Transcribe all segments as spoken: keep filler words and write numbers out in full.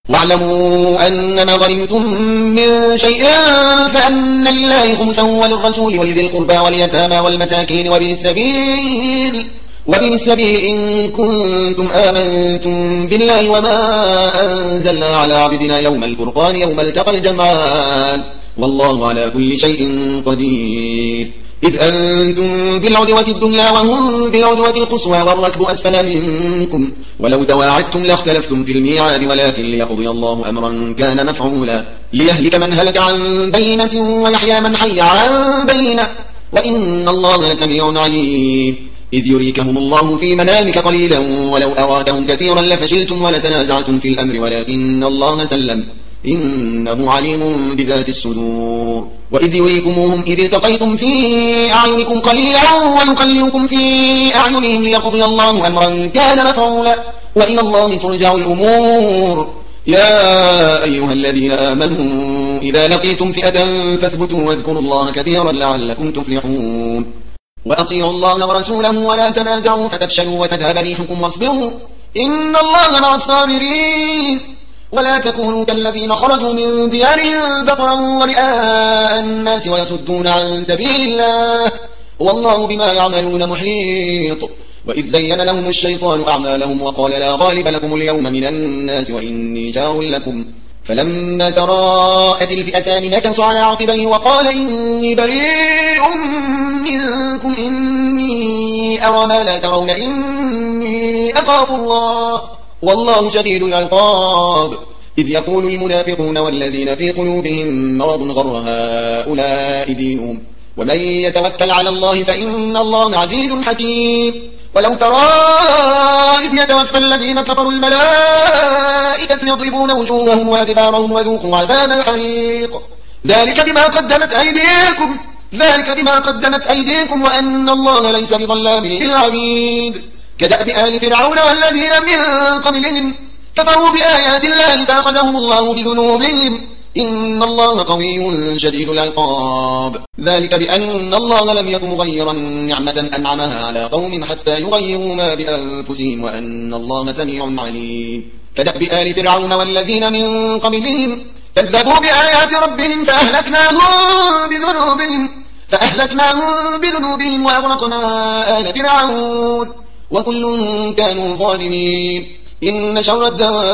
واعلموا أنما غنمتم من شيء فأن لله خمسه وللرسول ولذي القربى واليتامى والمساكين وابن السبيل وابن السبيل إن كنتم آمنتم بالله وما أنزلنا على عبدنا يوم الفرقان يوم التقى الجمعان والله على كل شيء قدير. إذ أنتم بالعدوة الدنيا وهم بالعدوة القصوى والركب أسفل منكم ولو تواعدتم لاختلفتم في الميعاد ولكن ليقضي الله أمرا كان مفعولا ليهلك من هلك عن بينة ويحيى من حي عن بينة وإن الله لسميع عليم. إذ يريكهم الله في منامك قليلا ولو أرادهم كثيرا لفشلتم ولتنازعتم في الأمر ولكن الله سلم إنه عليم بذات الصدور. وإذ يريكموهم إذ التقيتم في أعينكم قليلا ويقللكم في أعينهم ليقضي الله أمرا كان مفعولا وإلى الله ترجع الأمور. يا أيها الذين آمنوا إذا لقيتم فئة فاثبتوا واذكروا الله كثيرا لعلكم تفلحون. وأطيعوا الله ورسوله ولا تنازعوا فتفشلوا وتذهب ريحكم واصبروا إن الله مع الصابرين. ولا تكونوا كالذين خرجوا من ديارهم بطرا ورئاء الناس ويصدون عن سبيل الله والله بما يعملون محيط. وإذ زين لهم الشيطان أعمالهم وقال لا غالب لكم اليوم من الناس وإني جار لكم فلما تراءت الفئتان نكص على عقبيه وقال إني بريء منكم إني أرى ما لا ترون إني أخاف الله والله شديد العقاب. إذ يقول المنافقون والذين في قلوبهم مرض غر هؤلاء دينهم ومن يتوكل على الله فإن الله عزيز حكيم. ولو ترى إذ يتوفى الذين كفروا الملائكة يضربون وجوههم وأدبارهم وذوقوا عذاب الحريق ذلك بما قدمت أيديكم ذلك بما قدمت أيديكم وأن الله ليس بظلام للعبيد. كدأب آل فرعون والذين من قبلهم كفروا بآيات الله فأخذهم الله بذنوبهم إن الله قوي شديد العقاب. ذلك بأن الله لم يكن مغيرا نعمة أنعمها على قوم حتى يغيروا ما بأنفسهم وأن الله سميع عليم. كدأب آل فرعون والذين من قبلهم كذبوا بآيات ربهم فأهلكناهم بذنوبهم فأهلكناهم بذنوبهم وأغرقنا آل فرعون وكل كانوا ظالمين. إن شر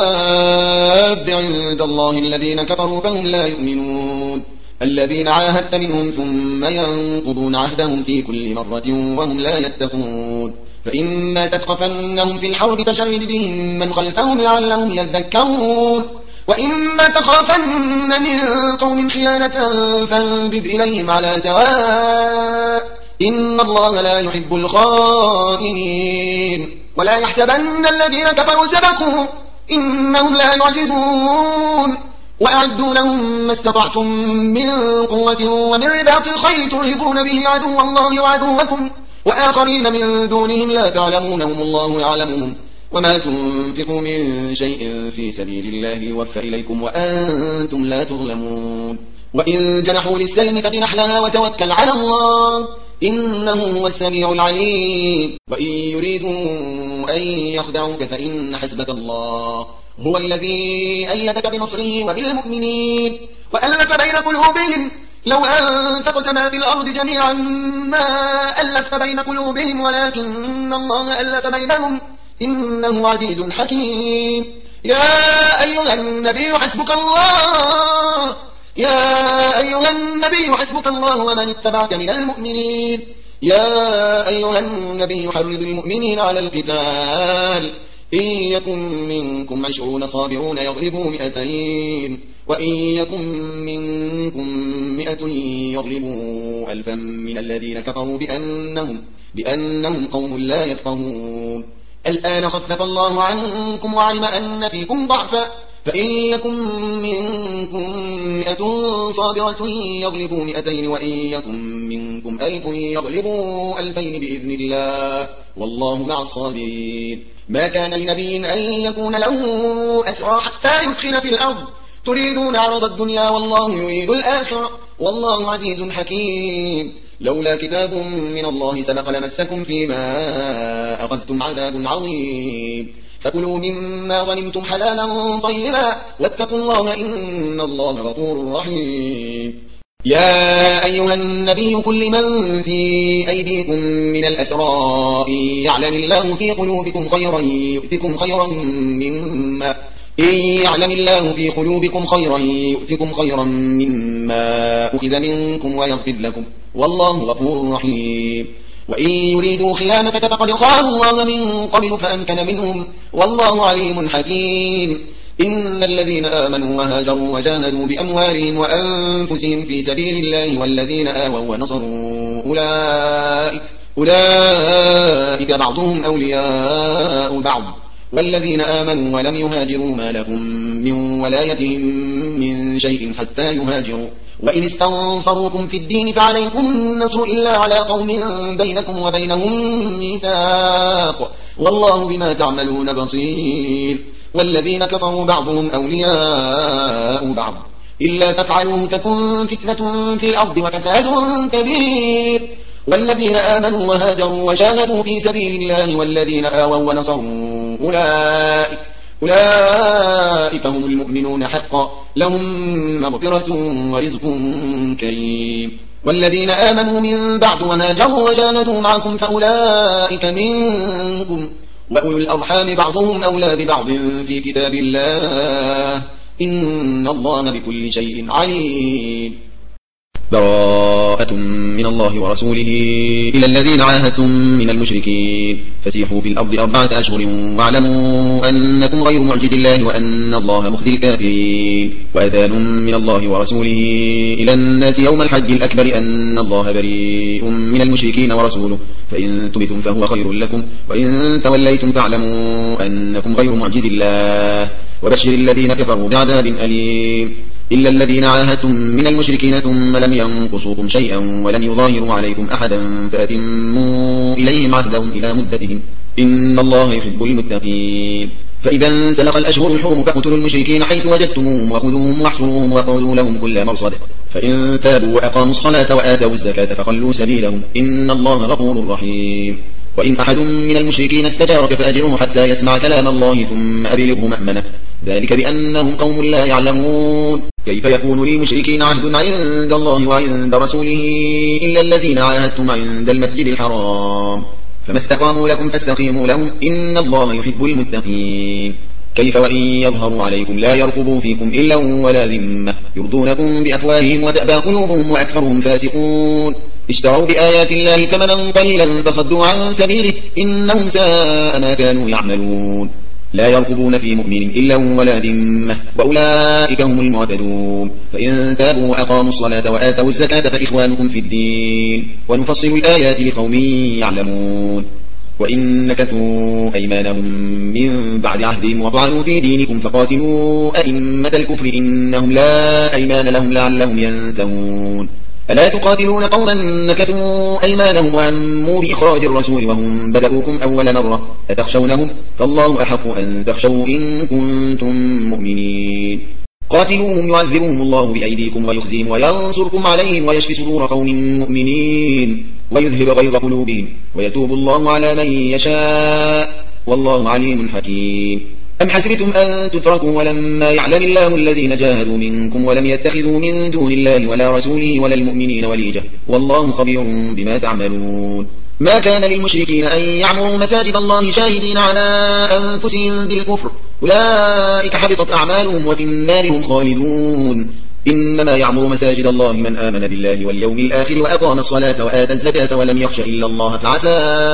الدواب عند الله الذين كفروا فهم لا يؤمنون الذين عاهدت منهم ثم ينقضون عهدهم في كل مرة وهم لا يتقون. فإما تثقفنهم في الحرب فشرد بهم من خلفهم لعلهم يذكرون وإما تخافن من قوم خيانة فانبذ إليهم على سواء إن الله لا يحب الخائنين. ولا يحسبن الذين كفروا سبقوا إنهم لا يعجزون. وأعدوا لهم ما استطعتم من قوة ومن رباط الخيل ترهبون به عدو الله وعدوكم وآخرين من دونهم لا تعلمونهم الله يعلمهم وما تنفقوا من شيء في سبيل الله يوفى إليكم وأنتم لا تظلمون. وإن جنحوا للسلم فجنح لها وتوكل على الله إنه هو السميع العليم. وإن يريدوا أن يخدعوك فإن حسبك الله هو الذي أيدك بنصره وبالمؤمنين وألف بين قلوبهم لو أنفقت ما في الأرض جميعا ما ألفت بين قلوبهم ولكن الله ألف بينهم إنه عزيز حكيم. يا أيها النبي حسبك الله يا أيها النبي حسبك الله ومن اتبعك من المؤمنين. يا أيها النبي حرض المؤمنين على القتال إن يكن منكم عشرون صابرون يغلبوا مئتين وإن يكن منكم مئة يغلبوا ألفا من الذين كفروا بأنهم, بأنهم قوم لا يفقهون. الآن خفف الله عنكم وعلم أن فيكم ضعفا فإن يكن منكم مئة صابرة يغلبوا مئتين وإن يكن منكم ألف يغلبوا ألفين بإذن الله والله مع الصابرين. ما كان لنبي أن يكون له أسرى حتى يدخل في الأرض تريدون عرض الدنيا والله يريد الآخرة والله عزيز حكيم. لولا كتاب من الله سبق لمسكم فيما أخذتم عذاب عظيم. فكلوا مما غنمتم حلالا طيبا واتقوا الله إن الله غفور رحيم. يا أيها النبي كل من في أيديكم من الأسرى يعلم الله في قلوبكم خيرا يؤتكم خيرا مما إن يعلم الله في قلوبكم خيرا يؤتكم خيرا مما أخذ منكم ويغفر لكم والله غفور رحيم. وإن يريدوا خيانتك فقد خانوا الله من قبل فأمكن منهم والله عليم حكيم. إن الذين آمنوا وهاجروا وجاهدوا بأموالهم وأنفسهم في سبيل الله والذين آووا ونصروا أولئك, أولئك بعضهم أولياء بعض والذين آمنوا ولم يهاجروا ما لهم من ولايتهم من شيء حتى يهاجروا وإن استنصروكم في الدين فعليكم النصر إلا على قوم بينكم وبينهم ميثاق والله بما تعملون بصير. والذين كفروا بعضهم أولياء بعض إلا تفعلوا تكن فتنة في الأرض وفساد كبير. والذين آمنوا وهاجروا وجاهدوا في سبيل الله والذين آووا ونصروا أولئك, أولئك هم المؤمنون حقا لهم مغفرة ورزق كريم. والذين آمنوا من بعد وهاجروا وجاهدوا معكم فأولئك منكم وأولو الأرحام بعضهم أولى ببعض في كتاب الله إن الله بكل شيء عليم. براءة من الله ورسوله إلى الذين عاهدتم من المشركين فسيحوا في الأرض أربعة أشهر واعلموا أنكم غير معجز الله وأن الله مخزي الكافرين. وأذان من الله ورسوله إلى الناس يوم الحج الأكبر أن الله بريء من المشركين ورسوله فإن تبتم فهو خير لكم وإن توليتم فاعلموا أنكم غير معجز الله وبشر الذين كفروا بعذاب أليم. إلا الذين عاهدتم من المشركين ثم لم ينقصوكم شيئا ولم يظاهروا عليكم أحدا فأتموا إليهم عهدهم إلى مدتهم إن الله يحب المتقين. فإذا انسلخ الأشهر الحرم فاقتلوا المشركين حيث وجدتموهم وخذوهم واحصروهم وقعدوا لهم كل مرصد فإن تابوا وأقاموا الصلاة وآتوا الزكاة فخلوا سبيلهم إن الله غفور رحيم. وإن أحد من المشركين استجارك فأجره حتى يسمع كلام الله ثم أبلغه مأمنه ذلك بأنهم قوم لا يعلمون. كيف يكون للمشركين عهد عند الله وعند رسوله إلا الذين عاهدتم عند المسجد الحرام فما استقاموا لكم فاستقيموا لهم إن الله يحب المتقين. كيف وإن يظهروا عليكم لا يرقبوا فيكم إلا ولا ذمة يرضونكم بأفواههم وتأبى قلوبهم وأكثرهم فاسقون. اشتروا بآيات الله ثمنا قليلا فصدوا عن سبيله إنهم ساء ما كانوا يعملون. لا يرقبون في مؤمن إلا ولا ذمة وأولئك هم المعتدون. فإن تابوا وأقاموا الصلاة وآتوا الزكاة فإخوانكم في الدين ونفصل الآيات لقوم يعلمون. وإن نكثوا أيمانهم من بعد عهدهم وطعنوا في دينكم فقاتلوا أئمة الكفر إنهم لا أيمان لهم لعلهم ينتهون. ألا تقاتلون قوما نكثوا أيمانهم وعموا بإخراج الرسول وهم بدأوكم أول مرة أتخشونهم فالله أحق أن تخشوا إن كنتم مؤمنين. قاتلوهم يعذبهم الله بأيديكم ويخزيهم وينصركم عليهم ويشفي صدور قوم مؤمنين ويذهب غيظ قلوبهم ويتوب الله على من يشاء والله عليم حكيم. أم حسبتم أن تتركوا ولما يعلم الله الذين جاهدوا منكم ولم يتخذوا من دون الله ولا رسوله ولا المؤمنين وليجة والله خبير بما تعملون. ما كان للمشركين أن يعمروا مساجد الله شاهدين على أنفسهم بالكفر أولئك حبطت أعمالهم وفي النار هم خالدون. إنما يعمر مساجد الله من آمن بالله واليوم الآخر وأقام الصلاة وآتى الزكاة ولم يخش إلا الله فعسى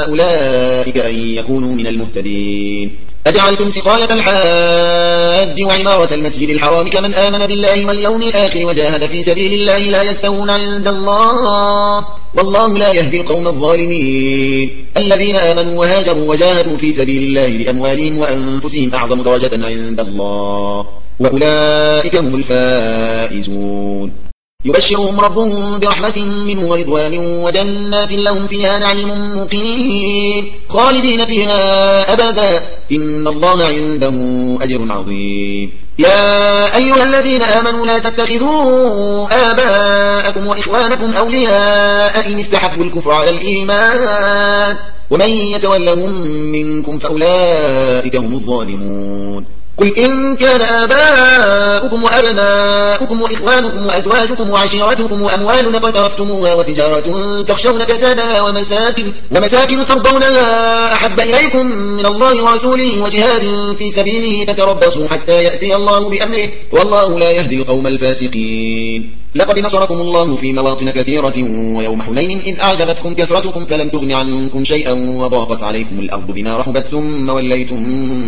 أولئك أن يكونوا من المهتدين. أجعلتم سقاية الحاج وعمارة المسجد الحرام كمن آمن بالله واليوم الآخر وجاهد في سبيل الله لا يستوون عند الله والله لا يهدي القوم الظالمين. الذين آمنوا وهاجروا وجاهدوا في سبيل الله بأموالهم وأنفسهم أعظم درجة عند الله وأولئك هم الفائزون. يبشرهم ربهم برحمة منه ورضوان وجنات لهم فيها نعيم مقيم خالدين فيها أبدا إن الله عنده أجر عظيم. يا أيها الذين آمنوا لا تتخذوا آباءكم وإخوانكم أولياء إن استحبوا الكفر على الإيمان ومن يتولهم منكم فأولئك هم الظالمون. قل إن كان آباؤكم وأبناؤكم وإخوانكم وأزواجكم وعشيرتكم وأموال اقترفتموها وتجارة تخشون كسادها ومساكن, ومساكن ترضونها أحب إليكم من الله ورسوله وجهاد في سبيله فتربصوا حتى يأتي الله بأمره والله لا يهدي القوم الفاسقين. لقد نصركم الله في مواطن كثيرة ويوم حنين إذ أعجبتكم كثرتكم فلم تغن عنكم شيئا وضاقت عليكم الأرض بما رحبت ثم وليتم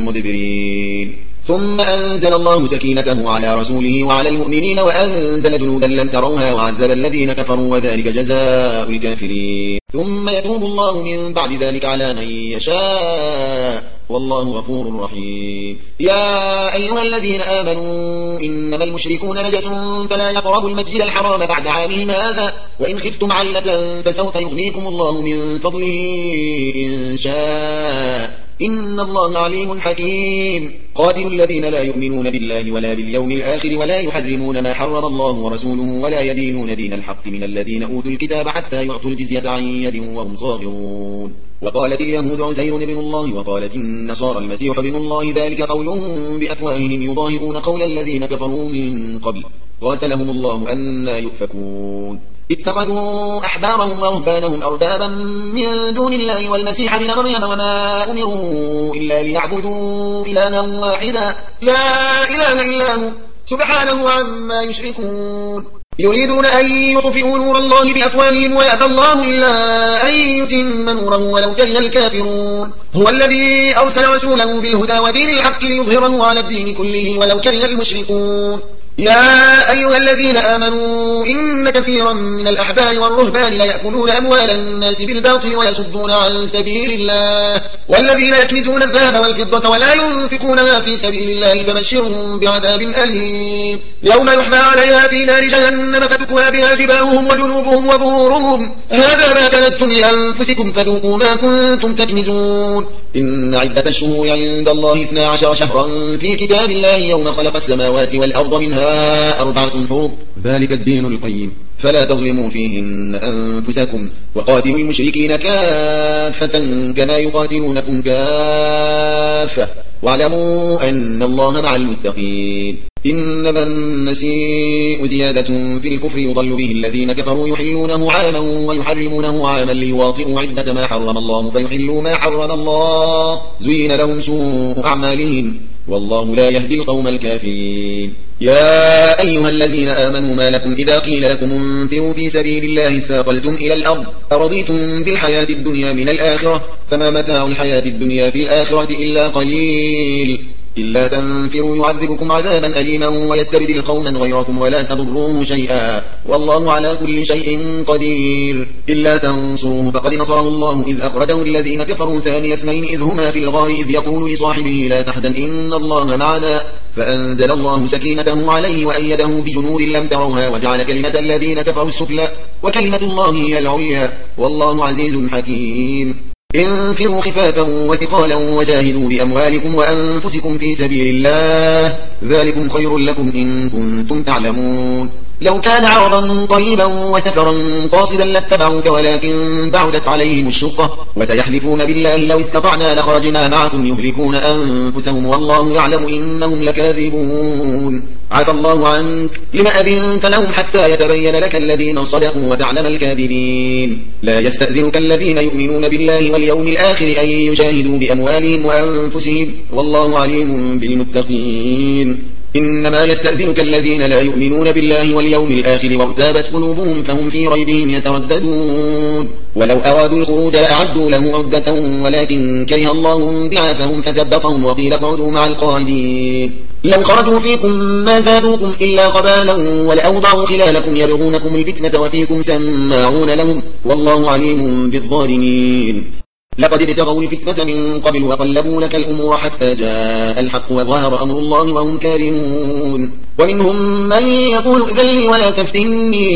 مدبرين. ثم أنزل الله سكينته على رسوله وعلى المؤمنين وأنزل جنودا لم تروها وعذب الذين كفروا وذلك جزاء الكافرين. ثم يتوب الله من بعد ذلك على من يشاء والله غفور رحيم. يا أيها الذين آمنوا إنما المشركون نجس فلا يقربوا المسجد الحرام بعد عامهم هذا وإن خفتم علة فسوف يغنيكم الله من فضله إن شاء إن الله عليم حكيم. قاتلوا الذين لا يؤمنون بالله ولا باليوم الآخر ولا يحرمون ما حرم الله ورسوله ولا يدينون دين الحق من الذين أوتوا الكتاب حتى يعطوا الجزية عن يد وهم صاغرون. وقالت اليهود عزير ابن الله وقالت النصارى المسيح ابن الله ذلك قولهم بأفواههم يضاهئون قول الذين كفروا من قبل قاتلهم الله أنى يؤفكون. اتخذوا أحبارهم ورهبانهم أربابا من دون الله والمسيح ابن مريم وما أمروا إلا ليعبدوا إلها واحدا لا إله إلا هو سبحانه عما يشركون. يريدون أن يطفئوا نور الله بأفواههم ويأبى الله إلا أن يتم نوره ولو كره الكافرون. هو الذي أرسل رسوله بالهدى ودين الحق ليظهره على الدين كله ولو كره المشركون. يا أيها الذين آمنوا إن كثيرا من الأحبار والرهبان ليأكلون أموال الناس بالباطل ويصدون عن سبيل الله والذين يكنزون الذهب والفضة ولا ينفقونها في سبيل الله فبشرهم بعذاب أليم. يوم يحمى عليها في نار جهنم فتكوى بها جباههم وجنوبهم وظهورهم هذا ما كنزتم لأنفسكم فذوقوا ما كنتم تكنزون. إن عدة الشهور عند الله اثنا عشر شهرا في كتاب الله يوم خلق السماوات والأرض منها أربعة حروب ذلك الدين القيم فلا تظلموا فيهن أنفسكم وقاتلوا المشركين كافة كما يقاتلونكم كافة واعلموا أن الله مع المتقين. إنما النسيء زيادة في الكفر يضل به الذين كفروا يحلونه عاما ويحرمونه عاما ليواطئوا عدة ما حرم الله فيحلوا ما حرم الله زين لهم سوء أعمالهم والله لا يهدي القوم الكافرين. يا أيها الذين آمنوا ما لكم إذا قيل لكم انفروا في سبيل الله ثاقلتم إلى الأرض أرضيتم بالحياة الدنيا من الآخرة فما متاع الحياة الدنيا في الآخرة إلا قليل. إلا تنفروا يعذبكم عذابا أليما ويستبدل قوما غيركم ولا تضروه شيئا والله على كل شيء قدير. إلا تنصروه فقد نصره الله إذ أخرجه الذين كفروا ثاني اثنين إذ هما في الغار إذ يقول لصاحبه لا تحزن إن الله معنا فأنزل الله سكينته عليه وأيده بجنود لم تروها وجعل كلمة الذين كفروا السفلى وكلمة الله هي العليا والله عزيز حكيم. انفروا خفافا وثقالا وجاهدوا بأموالكم وأنفسكم في سبيل الله ذلكم خير لكم إن كنتم تعلمون. لو كان عرضا قريبا وسفرا قاصدا لاتبعوك ولكن بعدت عليهم الشقة وسيحلفون بالله لو استطعنا لخرجنا معكم يهلكون أنفسهم والله يعلم إنهم لكاذبون. عفى الله عنك لما أذنت لهم حتى يتبين لك الذين صدقوا وتعلم الكاذبين. لا يستأذنك الذين يؤمنون بالله واليوم الآخر أن يجاهدوا بأموالهم وأنفسهم والله عليم بالمتقين. إنما يستأذنك الذين لا يؤمنون بالله واليوم الآخر وارتابت قلوبهم فهم في ريبهم يترددون. ولو أرادوا الخروج لأعدوا له عدة ولكن كره الله بعاثهم فثبطهم وقيل اقعدوا مع القاعدين. لو خرجوا فيكم ما زادوكم إلا خبالا ولأوضعوا خلالكم يبغونكم الفتنة وفيكم سماعون لهم والله عليم بالظالمين. لقد ابتغوا الفتنة من قبل وقلبوا لك الأمور حتى جاء الحق وظهر أمر الله وهم كارهون. ومنهم من يقول إذن لي ولا تفتني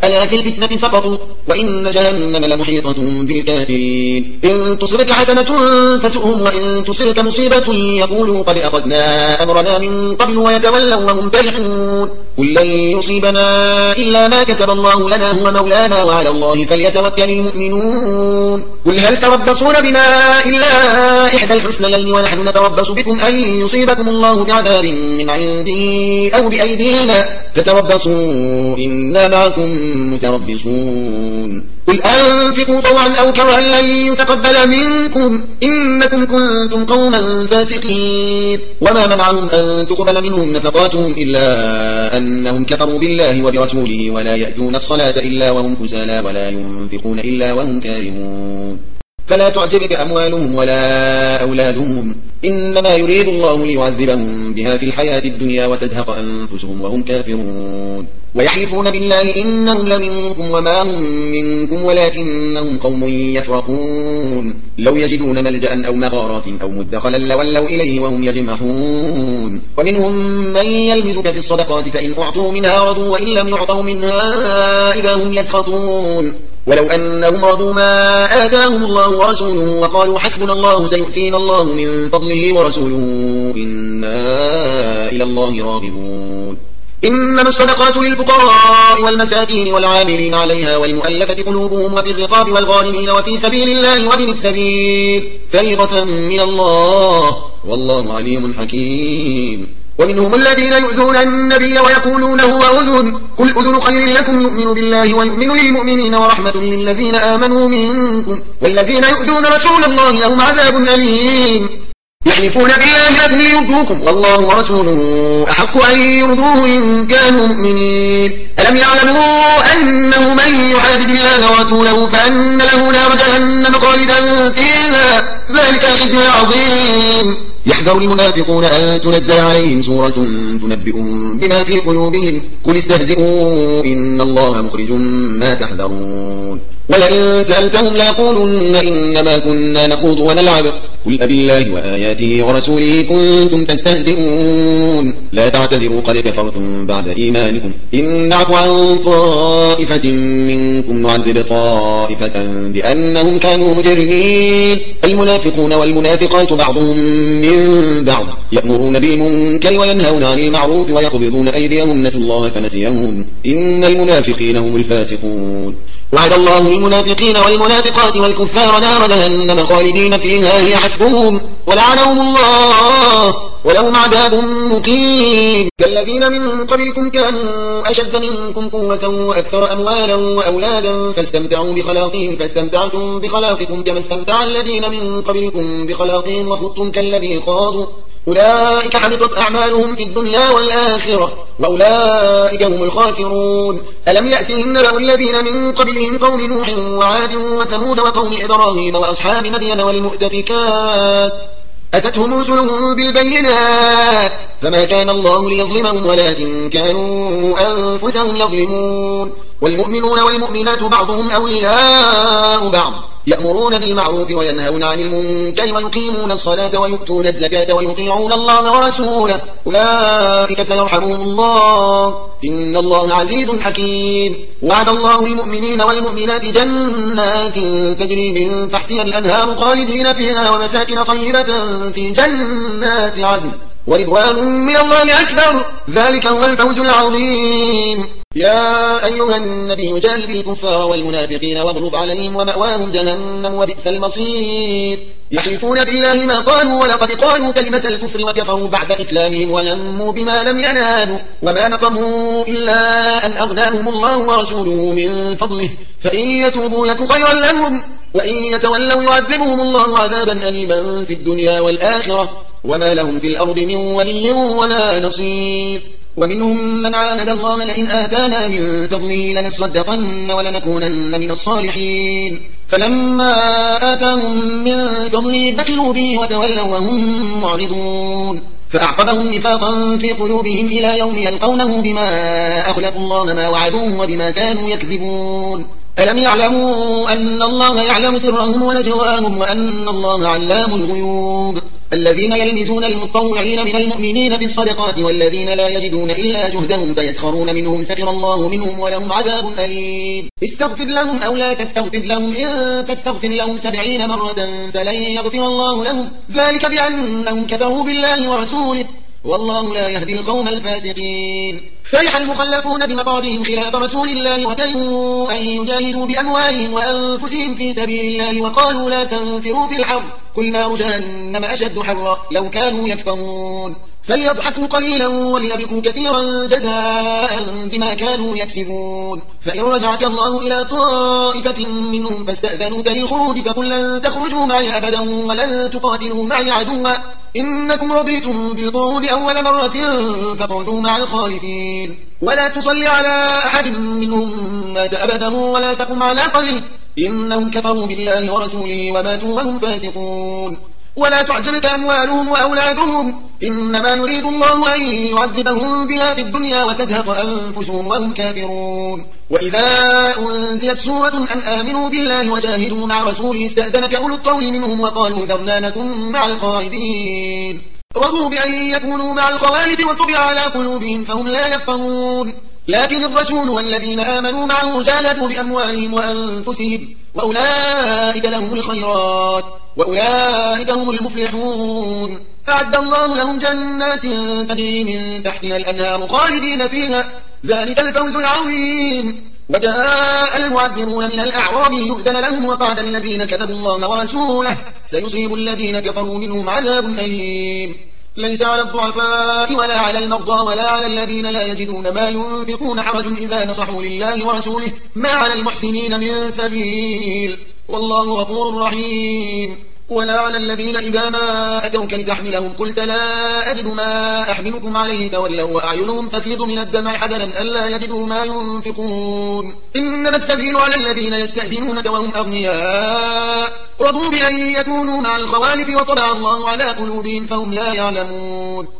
ألا في الفتنة سقطوا وإن جهنم لمحيطة بالكافرين إن تصبك حسنة تسؤهم وإن تصبك مصيبة يقولوا قد أخذنا أمرنا من قبل ويتولوا وهم فرحون قل لن يصيبنا إلا ما كتب الله لنا هو مولانا وعلى الله فليتوكل المؤمنون قل هل تربصون بنا إلا إحدى الحسنيين ونحن نتربص بكم أن يصيبكم الله بعذاب من عنده أو بأيدينا فتربصوا إنا معكم متربصون قل أنفقوا طوعا أو كرها لن يتقبل منكم إنكم كنتم قوما فاسقين وما منعهم أن تقبل منهم نفقاتهم إلا أنهم كفروا بالله وبرسوله ولا يأتون الصلاة إلا وهم كسالى ولا ينفقون إلا وهم كارهون فلا تعجبك أموالهم ولا أولادهم إنما يريد الله ليعذبهم بها في الحياة الدنيا وتزهق أنفسهم وهم كافرون ويحلفون بالله إنهم لمنكم وما هم منكم ولكنهم قوم يفرقون لو يجدون ملجأ أو مغارات أو مدخلا لولوا إليه وهم يجمحون ومنهم من يلمزك في الصدقات فإن أعطوا منها رضوا وإن لم يعطوا منها إذا هم يسخطون ولو أنهم رضوا ما آتاهم الله ورسوله وقالوا حسبنا الله سيؤتينا الله من فضله ورسوله إنا إلى الله راغبون إنما الصدقات للفقراء والمساكين والعاملين عليها والمؤلفة قلوبهم وفي الرقاب والغارمين وفي سبيل الله وابن السبيل فريضة من الله والله عليم حكيم ومنهم الذين يؤذون النبي ويقولون هو أذن قل أذن خير لكم يؤمن بالله ويؤمن للمؤمنين ورحمة للذين آمنوا منكم والذين يؤذون رسول الله لهم عذاب أليم يحلفون بالله لكم ليرضوكم والله ورسوله أحق أن يرضوه إن كانوا مؤمنين ألم يعلموا أنه من يحادد الله ورسوله فأن له نار جهنم خالدا فيها ذلك الخزي العظيم يحذر المنافقون أن تنزل عليهم سورة تنبئهم بما في قلوبهم قل استهزئوا إن الله مخرج ما تحذرون ولئن سألتهم ليقولن إنما كنا نخوض ونلعب قل أبالله وآياته ورسوله كنتم تستهزئون لا تعتذروا قد كفرتم بعد إيمانكم إن نعفو عن طائفة منكم نعذب طائفة بأنهم كانوا مجرمين المنافقون والمنافقات بعضهم من بعض يأمرون بالمنكر وينهون عن المعروف ويقبضون أيديهم نسوا الله فنسيهم إن المنافقين هم الفاسقون وعد الله المنافقين والمنافقات والكفار نار جهنم خالدين فيها هي حسبهم ولعنهم الله ولهم عذاب مقيم كالذين من قبلكم كانوا أشد منكم قوة وأكثر أموالا وأولادا فاستمتعوا بخلاقهم فاستمتعتم بخلاقكم كما استمتع الذين من قبلكم بخلاقهم وخضتم كالذي خاضوا أولئك حبطت أعمالهم في الدنيا والآخرة وأولئك هم الخاسرون ألم يأتهم نبأ الذين من قبلهم قوم نوح وعاد وثمود وقوم إبراهيم وأصحاب مدين والمؤتفكات أتتهم رسلهم بالبينات فما كان الله ليظلمهم ولكن كانوا أنفسهم يظلمون والمؤمنون والمؤمنات بعضهم أولياء بعض يأمرون بالمعروف وينهون عن المنكر ويقيمون الصلاة ويؤتون الزكاة ويطيعون الله ورسوله أولئك سيرحمهم الله إن الله عزيز حكيم وعد الله المؤمنين والمؤمنات جنات تجري من تحتها الأنهار خالدين فيها ومساكن طيبة في جنات عدن ورضوان من الله أكبر ذلك هو الفوز العظيم يا أيها النبي جاهد الكفار والمنافقين واغلظ عليهم ومأواهم جهنم وبئس المصير يحلفون بالله ما قالوا ولقد قالوا كلمة الكفر وكفروا بعد إسلامهم وينموا بما لم ينالوا وما نقموا إلا أن أغناهم الله ورسوله من فضله فإن يتوبوا يك خيرا لهم وإن يتولوا يعذبهم الله عذابا أليما في الدنيا والآخرة وما لهم في الأرض من ولي ولا نصير ومنهم من عاهد الله لئن آتانا من فضله لنصدقن ولنكونن من الصالحين فلما آتاهم من فضله بخلوا به وتولوا وهم معرضون فأعقبهم نفاقا في قلوبهم إلى يوم يلقونه بما أخلفوا الله ما وعدوه وبما كانوا يكذبون ألم يعلموا أن الله يعلم سرهم ونجواهم وأن الله علام الغيوب الذين يلمزون المتطوعين من المؤمنين في الصدقات والذين لا يجدون إلا جهدهم فيسخرون منهم سخر الله منهم ولهم عذاب أليم استغفر لهم أو لا تستغفر لهم إن تستغفر لهم سبعين مرة فلن يغفر الله لهم ذلك بأنهم كفروا بالله ورسوله والله لا يهدي القوم الفاسقين فرح المخلفون بمقعدهم خلاف رسول الله وكرهوا أن يجاهدوا بأموالهم وأنفسهم في سبيل الله وقالوا لا تنفروا في الحر قل نار جهنم أشد حرا لو كانوا يفقهون فليضحكوا قليلا وليبكوا كثيرا جزاء بما كانوا يكسبون فإن رجعك الله إلى طائفة منهم فاستأذنوك للخروج فقل لن تخرجوا معي أبدا ولن تقاتلوا معي عدوا إنكم رضيتم بالقعود أول مرة فاقعدوا مع الخالفين ولا تصل على أحد منهم مات أبدا ولا تقم على قبره إنهم كفروا بالله ورسوله وماتوا وهم فاسقون ولا تعجبك أموالهم وأولادهم إنما يريد الله أن يعذبهم بها في الدنيا وتزهق أنفسهم وهم كافرون وإذا أنزلت سورة أن آمنوا بالله وجاهدوا مع رسوله استأذنك أولو الطول منهم وقالوا ذرنا نكن مع القاعدين رضوا بأن يكونوا مع الخوالف وطبع على قلوبهم فهم لا يفقهون لكن الرسول والذين آمنوا معه جاهدوا بأموالهم وأنفسهم وأولئك لهم الخيرات وأولئك هم المفلحون أعد الله لهم جنات تجري من تحتها الأنهار خالدين فيها ذلك الفوز العظيم وجاء المعذرون من الأعراب يؤذن لهم وقعد الذين كذبوا الله ورسوله سيصيب الذين كفروا منهم عذاب أليم ليس على الضعفاء ولا على المرضى ولا على الذين لا يجدون ما ينفقون حرج إذا نصحوا لله ورسوله ما على المحسنين من سبيل والله غفور رحيم ولا على الذين إذا ما أتوك لتحملهم قلت لا أجد ما أحملكم عليه تولوا وأعينهم تفيض من الدمع حزنا ألا يجدوا ما ينفقون إنما السبيل على الذين يستأذنونك وهم أغنياء رضوا بأن يكونوا مع الخوالف وطبع الله على قلوبهم فهم لا يعلمون